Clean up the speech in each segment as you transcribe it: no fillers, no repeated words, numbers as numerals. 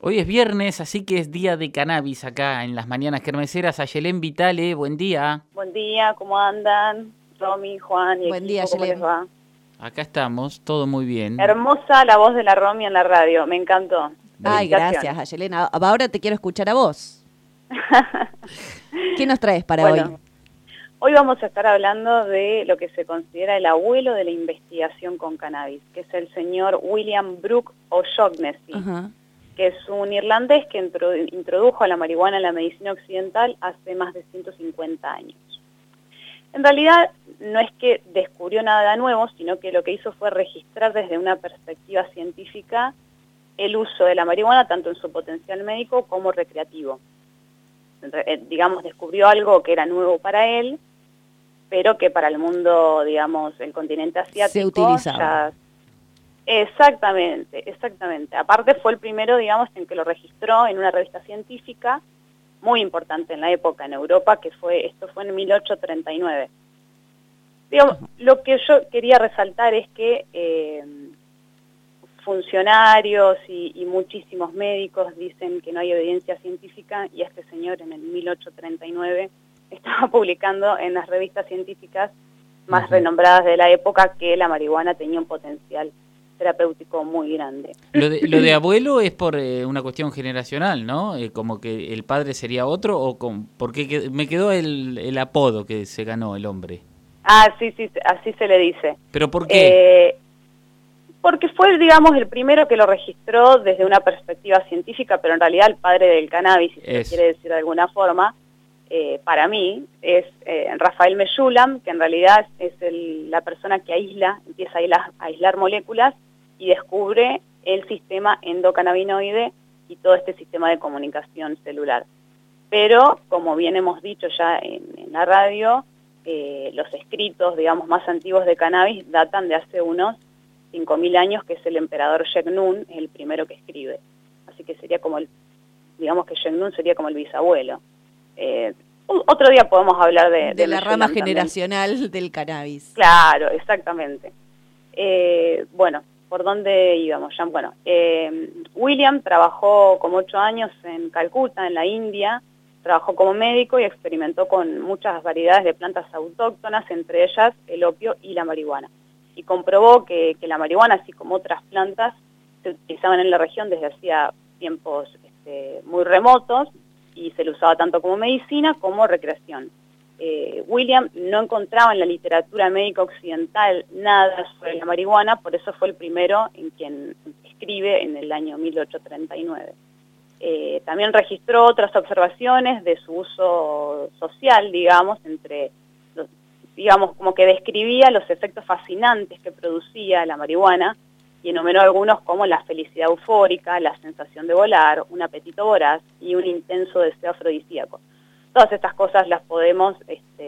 Hoy es viernes, así que es día de cannabis acá en las mañanas kermeseras. Ayelén Vitale, buen día. Buen día, ¿cómo andan? Romy, Juan y Buen día, equipo, ¿cómo les Ayelén. va? Acá estamos, todo muy bien. Hermosa la voz de la Romy en la radio, me encantó. Ay, gracias, Ayelén. Ahora te quiero escuchar a vos. ¿Qué nos traes para hoy? Hoy vamos a estar hablando de lo que se considera el abuelo de la investigación con cannabis, que es el señor William Brooke O'Shaughnessy, que es un irlandés que introdujo a la marihuana en la medicina occidental hace más de 150 años. En realidad no es que descubrió nada nuevo, sino que lo que hizo fue registrar desde una perspectiva científica el uso de la marihuana tanto en su potencial médico como recreativo. Digamos, descubrió algo que era nuevo para él, pero que para el mundo, digamos, el continente asiático se utilizaba. Exactamente. Aparte fue el primero, digamos, en que lo registró en una revista científica muy importante en la época en Europa, esto fue en 1839. Digamos, lo que yo quería resaltar es que funcionarios y muchísimos médicos dicen que no hay evidencia científica, y este señor en el 1839 estaba publicando en las revistas científicas más renombradas de la época que la marihuana tenía un potencial terapéutico muy grande. Lo de abuelo es por una cuestión generacional, ¿no? Como que el padre sería otro, o porque me quedó el apodo que se ganó el hombre. Ah, sí, así se le dice. ¿Pero por qué? Porque fue, digamos, el primero que lo registró desde una perspectiva científica, pero en realidad el padre del cannabis, si se quiere decir de alguna forma, para mí, es Raphael Mechoulam, que en realidad es la persona que empieza a aislar moléculas y descubre el sistema endocannabinoide y todo este sistema de comunicación celular. Pero, como bien hemos dicho ya en la radio, los escritos, digamos, más antiguos de cannabis datan de hace unos 5.000 años, que es el emperador Shennun, el primero que escribe. Así que sería como digamos que Shennun sería como el bisabuelo. Otro día podemos hablar de la rama generacional del cannabis. Claro, exactamente. Bueno, ¿por dónde íbamos ya? Bueno, William trabajó como 8 años en Calcuta, en la India. Trabajó como médico y experimentó con muchas variedades de plantas autóctonas, entre ellas el opio y la marihuana. Y comprobó que la marihuana, así como otras plantas, se utilizaban en la región desde hacía tiempos muy remotos, y se lo usaba tanto como medicina como recreación. William no encontraba en la literatura médica occidental nada sobre la marihuana, por eso fue el primero en quien escribe en el año 1839. También registró otras observaciones de su uso social, digamos, digamos, como que describía los efectos fascinantes que producía la marihuana, y enumeró algunos como la felicidad eufórica, la sensación de volar, un apetito voraz y un intenso deseo afrodisíaco. Todas estas cosas las podemos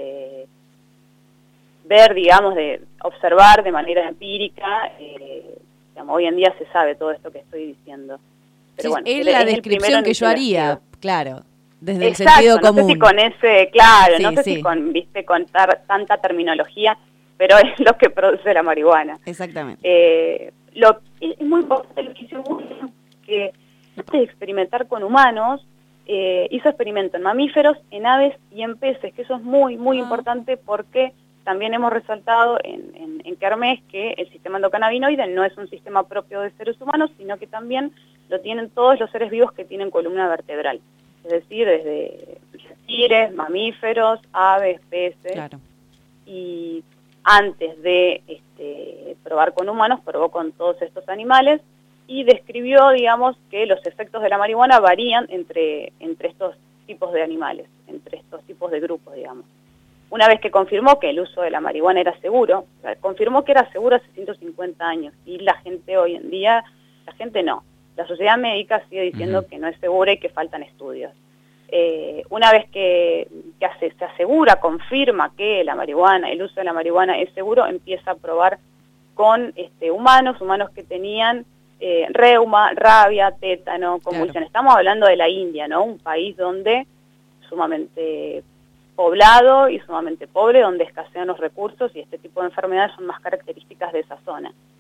ver, digamos, observar de manera empírica. Digamos, hoy en día se sabe todo esto que estoy diciendo. Pero sí, bueno, es la descripción que yo haría, claro, desde el sentido común. No sé si con ese, claro, sí, no sé si con tanta terminología, pero es lo que produce la marihuana. Exactamente. Es muy importante lo que hizo William, que antes de experimentar con humanos, hizo experimentos en mamíferos, en aves y en peces, que eso es muy importante, porque también hemos resaltado en Kermés que el sistema endocannabinoide no es un sistema propio de seres humanos, sino que también lo tienen todos los seres vivos que tienen columna vertebral. Es decir, desde reptiles, mamíferos, aves, peces. Claro. Y antes de probar con humanos, probó con todos estos animales y describió, digamos, que los efectos de la marihuana varían entre estos tipos de animales, entre estos tipos de grupos, digamos. Una vez que confirmó que el uso de la marihuana era seguro, o sea, confirmó que era seguro hace 150 años, y la gente hoy en día, la gente no. La sociedad médica sigue diciendo que no es segura y que faltan estudios. Una vez que se asegura, confirma que la marihuana, el uso de la marihuana es seguro, empieza a probar con humanos que tenían reuma, rabia, tétano, convulsión. Claro. Estamos hablando de la India, ¿no? Un país donde sumamente poblado y sumamente pobre, donde escasean los recursos, y este tipo de enfermedades son más características de esa zona.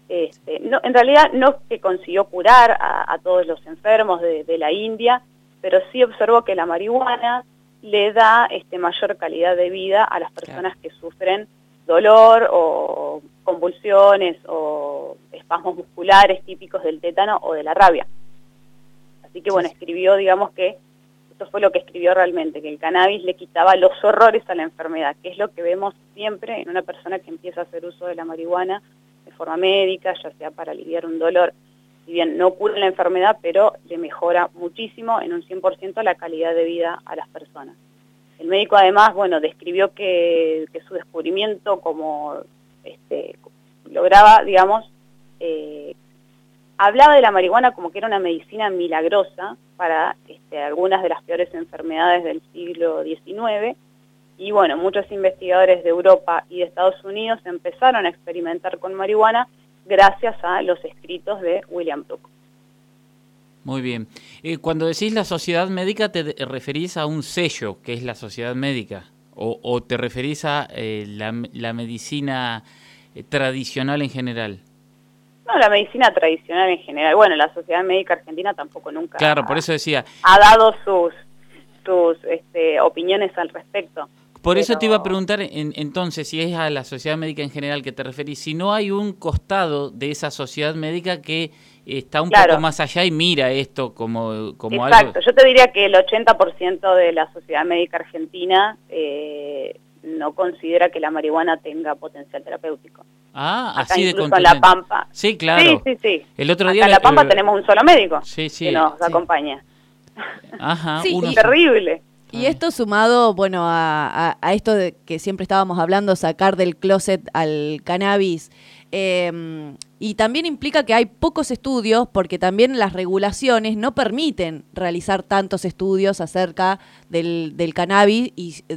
No, en realidad no es que consiguió curar a todos los enfermos de la India, pero sí observó que la marihuana le da mayor calidad de vida a las personas que sufren dolor o convulsiones o espasmos musculares típicos del tétano o de la rabia. Así que bueno, escribió, digamos que esto fue lo que escribió realmente, que el cannabis le quitaba los horrores a la enfermedad, que es lo que vemos siempre en una persona que empieza a hacer uso de la marihuana de forma médica, ya sea para aliviar un dolor. Si bien no cura la enfermedad, pero le mejora muchísimo, en un 100%, la calidad de vida a las personas. El médico además, bueno, describió que su descubrimiento como lograba, digamos, hablaba de la marihuana como que era una medicina milagrosa para algunas de las peores enfermedades del siglo XIX, y bueno, muchos investigadores de Europa y de Estados Unidos empezaron a experimentar con marihuana gracias a los escritos de William Brooke. Muy bien. Cuando decís la sociedad médica, ¿te referís a un sello que es la sociedad médica? ¿O te referís a la medicina tradicional en general? No, la medicina tradicional en general. Bueno, la Sociedad Médica Argentina tampoco nunca por eso decía, ha dado sus opiniones al respecto. Por eso te iba a preguntar, entonces, si es a la sociedad médica en general que te referís, si no hay un costado de esa sociedad médica que está un poco más allá y mira esto como algo... Exacto, yo te diría que el 80% de la sociedad médica argentina no considera que la marihuana tenga potencial terapéutico. Ah, acá así de incluso en La Pampa. Sí, claro. Sí. El otro día acá en La Pampa tenemos un solo médico que nos acompaña. Ajá, es terrible. Y esto sumado, bueno, a esto de que siempre estábamos hablando, sacar del closet al cannabis, y también implica que hay pocos estudios, porque también las regulaciones no permiten realizar tantos estudios acerca del cannabis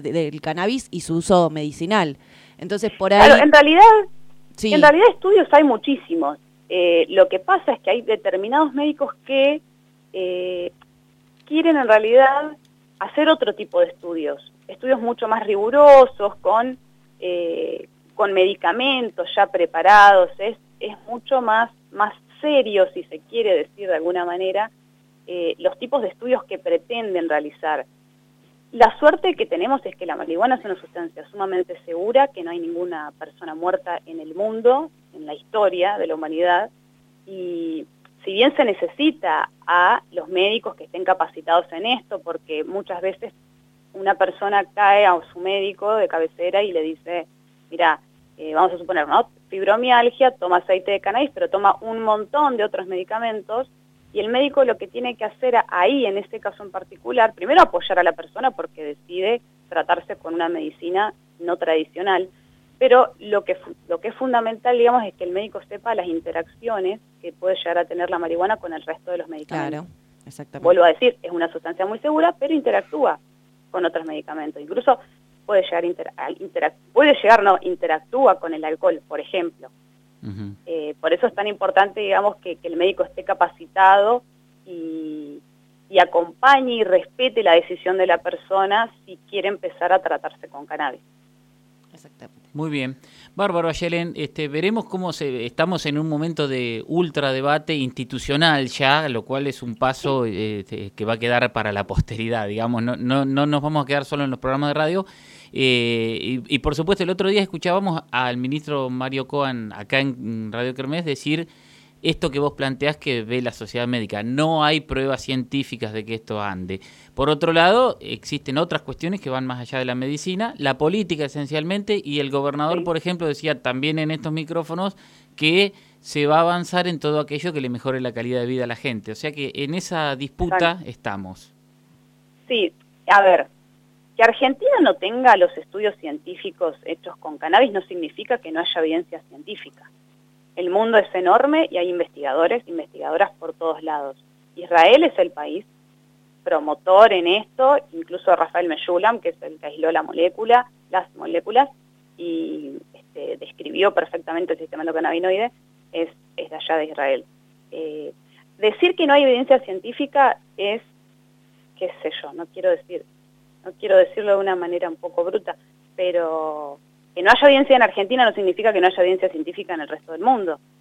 y su uso medicinal. Entonces, por ahí... Claro, en realidad estudios hay muchísimos. Lo que pasa es que hay determinados médicos que quieren en realidad hacer otro tipo de estudios mucho más rigurosos, con medicamentos ya preparados, es mucho más serio, si se quiere decir de alguna manera, los tipos de estudios que pretenden realizar. La suerte que tenemos es que la marihuana es una sustancia sumamente segura, que no hay ninguna persona muerta en el mundo, en la historia de la humanidad, y si bien se necesita a los médicos que estén capacitados en esto, porque muchas veces una persona cae a su médico de cabecera y le dice, mira, vamos a suponer, ¿no? Fibromialgia, toma aceite de cannabis, pero toma un montón de otros medicamentos, y el médico lo que tiene que hacer ahí, en este caso en particular, primero apoyar a la persona porque decide tratarse con una medicina no tradicional, pero lo que es fundamental, digamos, es que el médico sepa las interacciones que puede llegar a tener la marihuana con el resto de los medicamentos. Claro, exactamente. Vuelvo a decir, es una sustancia muy segura, pero interactúa con otros medicamentos. Incluso puede llegar interactúa con el alcohol, por ejemplo. Uh-huh. Por eso es tan importante, digamos, que el médico esté capacitado y acompañe y respete la decisión de la persona si quiere empezar a tratarse con cannabis. Exactamente. Muy bien. Bárbaro, Ayelen, veremos cómo estamos en un momento de ultra debate institucional ya, lo cual es un paso que va a quedar para la posteridad, digamos, no nos vamos a quedar solo en los programas de radio. Y por supuesto, el otro día escuchábamos al ministro Mario Cohen acá en Radio Kermés decir esto que vos planteás que ve la sociedad médica. No hay pruebas científicas de que esto ande. Por otro lado, existen otras cuestiones que van más allá de la medicina, la política esencialmente, y el gobernador, por ejemplo, decía también en estos micrófonos que se va a avanzar en todo aquello que le mejore la calidad de vida a la gente. O sea que en esa disputa estamos. Sí, a ver, que Argentina no tenga los estudios científicos hechos con cannabis no significa que no haya evidencia científica. El mundo es enorme y hay investigadoras por todos lados. Israel es el país promotor en esto, incluso Rafael Meyulam, que es el que aisló las moléculas, y describió perfectamente el sistema endocannabinoide, es de allá de Israel. Decir que no hay evidencia científica es, qué sé yo, no quiero decirlo de una manera un poco bruta, pero que no haya evidencia en Argentina no significa que no haya evidencia científica en el resto del mundo.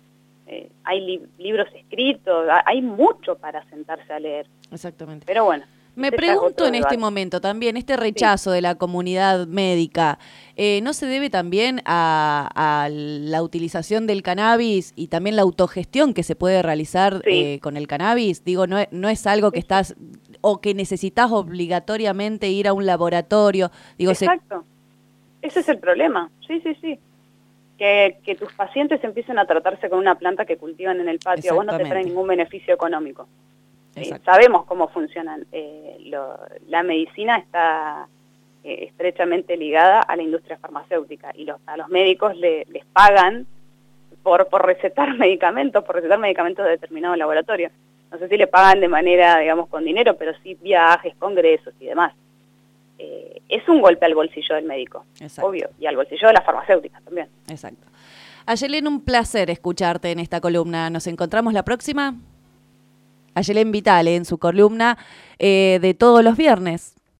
hay libros escritos, hay mucho para sentarse a leer. Exactamente. Pero bueno. Me pregunto en este momento también, este rechazo de la comunidad médica, ¿no se debe también a la utilización del cannabis y también la autogestión que se puede realizar con el cannabis? Digo, no es algo que estás o que necesitas obligatoriamente ir a un laboratorio. Digo, exacto. Ese es el problema. Sí. Que tus pacientes empiecen a tratarse con una planta que cultivan en el patio. A vos no te trae ningún beneficio económico. Sabemos cómo funcionan. La medicina está estrechamente ligada a la industria farmacéutica y a los médicos les pagan por recetar medicamentos, de determinado laboratorio. No sé si le pagan de manera, digamos, con dinero, pero sí viajes, congresos y demás. Es un golpe al bolsillo del médico, obvio, y al bolsillo de las farmacéuticas también. Exacto. Ayelén, un placer escucharte en esta columna. ¿Nos encontramos la próxima? Ayelén Vitale en su columna de todos los viernes.